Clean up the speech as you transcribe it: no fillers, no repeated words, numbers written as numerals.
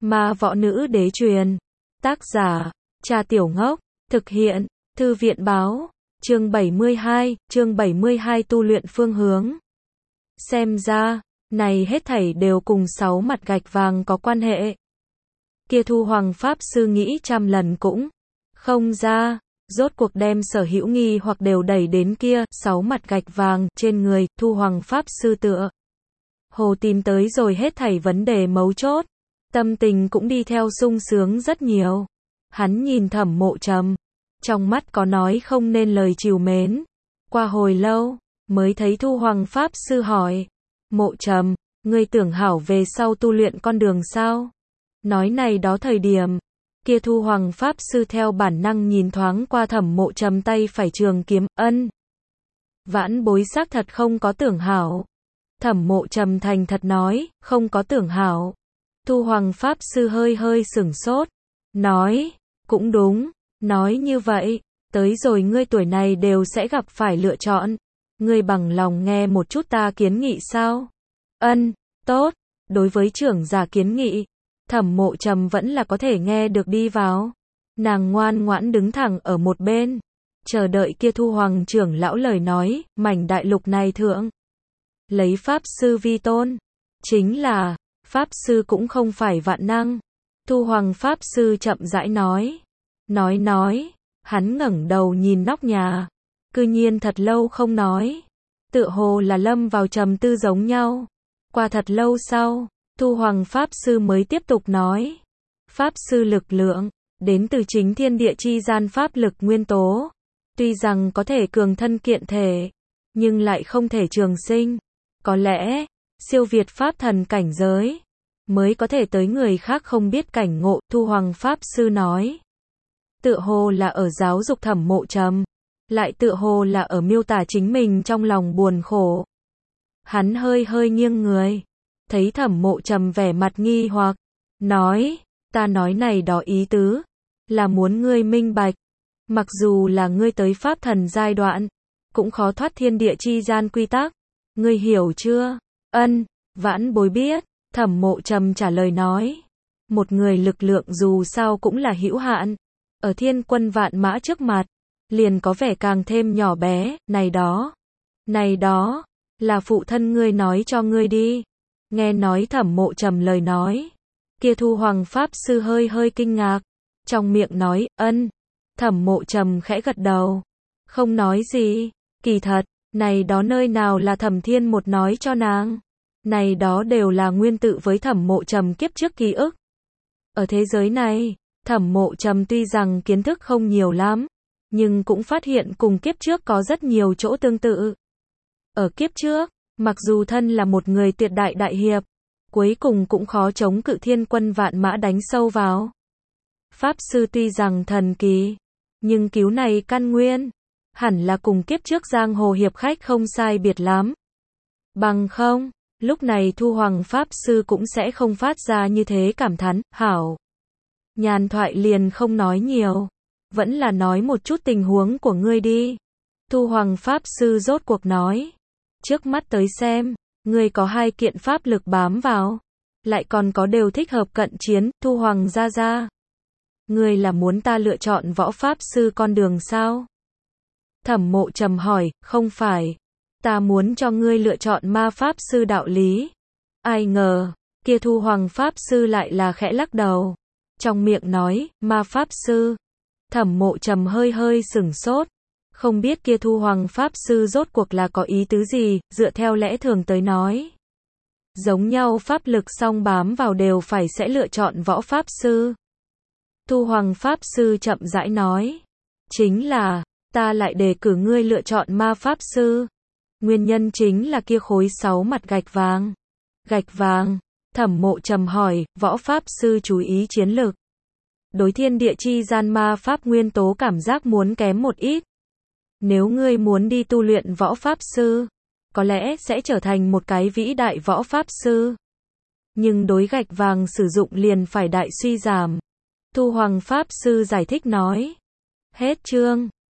Ma võ nữ đế truyền. Tác giả, Trà Tiểu Ngốc. Thực hiện, Thư viện báo. Chương 72 tu luyện phương hướng. Xem ra, này hết thảy đều cùng 6 mặt gạch vàng có quan hệ. Kia Thu Hoàng Pháp Sư nghĩ trăm lần cũng không ra, rốt cuộc đem sở hữu nghi hoặc đều đẩy đến kia 6 mặt gạch vàng trên người Thu Hoàng Pháp Sư tựa hồ tìm tới rồi hết thảy vấn đề mấu chốt, tâm tình cũng đi theo sung sướng rất nhiều. Hắn nhìn Thẩm Mộ Trầm, trong mắt có nói không nên lời trìu mến. Qua hồi lâu, mới thấy Thu Hoàng Pháp Sư hỏi, Mộ Trầm, ngươi tưởng hảo về sau tu luyện con đường sao? Nói này đó thời điểm, kia Thu Hoàng Pháp Sư theo bản năng nhìn thoáng qua Thẩm Mộ Trầm tay phải trường kiếm, vãn bối xác thật không có tưởng hảo. Thẩm Mộ Trầm thành thật nói, không có tưởng hảo. Thu Hoàng Pháp Sư hơi hơi sửng sốt, nói, cũng đúng, nói như vậy, tới rồi ngươi tuổi này đều sẽ gặp phải lựa chọn. Ngươi bằng lòng nghe một chút ta kiến nghị sao? Tốt, đối với trưởng giả kiến nghị, Thẩm Mộ Trầm vẫn là có thể nghe được đi vào. Nàng ngoan ngoãn đứng thẳng ở một bên, chờ đợi kia Thu Hoàng trưởng lão lời nói, mảnh đại lục này thượng. Lấy Pháp Sư vi tôn, chính là, Pháp Sư cũng không phải vạn năng. Thu Hoàng Pháp Sư chậm rãi nói, hắn ngẩng đầu nhìn nóc nhà, cư nhiên thật lâu không nói, tựa hồ là lâm vào trầm tư giống nhau. Qua thật lâu sau, Thu Hoàng Pháp Sư mới tiếp tục nói, Pháp Sư lực lượng, đến từ chính thiên địa chi gian pháp lực nguyên tố, tuy rằng có thể cường thân kiện thể, nhưng lại không thể trường sinh, có lẽ, siêu việt pháp thần cảnh giới, mới có thể tới người khác không biết cảnh ngộ. Thu Hoàng Pháp Sư nói, tựa hồ là ở giáo dục Thẩm Mộ Trầm, lại tựa hồ là ở miêu tả chính mình trong lòng buồn khổ. Hắn hơi hơi nghiêng người, thấy Thẩm Mộ Trầm vẻ mặt nghi hoặc, nói, ta nói này đó ý tứ, là muốn ngươi minh bạch, mặc dù là ngươi tới pháp thần giai đoạn, cũng khó thoát thiên địa chi gian quy tắc, ngươi hiểu chưa? Vãn bối biết. Thẩm Mộ Trầm trả lời nói, một người lực lượng dù sao cũng là hữu hạn, ở thiên quân vạn mã trước mặt, liền có vẻ càng thêm nhỏ bé. Này đó, là phụ thân ngươi nói cho ngươi đi. Nghe nói Thẩm Mộ Trầm lời nói, kia Thu Hoàng Pháp Sư hơi hơi kinh ngạc, trong miệng nói, Thẩm Mộ Trầm khẽ gật đầu, không nói gì. Kỳ thật, này đó nơi nào là Thẩm Thiên một nói cho nàng, này đó đều là nguyên tự với Thẩm Mộ Trầm kiếp trước ký ức. Ở thế giới này, Thẩm Mộ Trầm tuy rằng kiến thức không nhiều lắm, nhưng cũng phát hiện cùng kiếp trước có rất nhiều chỗ tương tự. Ở kiếp trước, mặc dù thân là một người tuyệt đại đại hiệp, cuối cùng cũng khó chống cự thiên quân vạn mã đánh sâu vào. Pháp Sư tuy rằng thần kỳ, nhưng cứu này căn nguyên, hẳn là cùng kiếp trước giang hồ hiệp khách không sai biệt lắm. Bằng không, lúc này Thu Hoàng Pháp Sư cũng sẽ không phát ra như thế cảm thán. Hảo, nhàn thoại liền không nói nhiều, vẫn là nói một chút tình huống của ngươi đi. Thu Hoàng Pháp Sư rốt cuộc nói, trước mắt tới xem, ngươi có 2 kiện pháp lực bám vào, lại còn có đều thích hợp cận chiến. Thu Hoàng gia gia, ngươi là muốn ta lựa chọn võ Pháp Sư con đường sao? Thẩm Mộ Trầm hỏi, không phải, ta muốn cho ngươi lựa chọn ma Pháp Sư đạo lý. Ai ngờ, kia Thu Hoàng Pháp Sư lại là khẽ lắc đầu, trong miệng nói, ma Pháp Sư. Thẩm Mộ Trầm hơi hơi sửng sốt, không biết kia Thu Hoàng Pháp Sư rốt cuộc là có ý tứ gì. Dựa theo lẽ thường tới nói, giống nhau pháp lực song bám vào đều phải sẽ lựa chọn võ Pháp Sư. Thu Hoàng Pháp Sư chậm rãi nói, chính là, ta lại đề cử ngươi lựa chọn ma Pháp Sư. Nguyên nhân chính là kia khối 6 mặt gạch vàng. Gạch vàng? Thẩm Mộ Trầm hỏi, võ Pháp Sư chú ý chiến lực. Đối thiên địa chi gian ma Pháp nguyên tố cảm giác muốn kém một ít. Nếu ngươi muốn đi tu luyện võ Pháp Sư, có lẽ sẽ trở thành một cái vĩ đại võ Pháp Sư. Nhưng đối gạch vàng sử dụng liền phải đại suy giảm. Thu Hoàng Pháp Sư giải thích nói. Hết chương.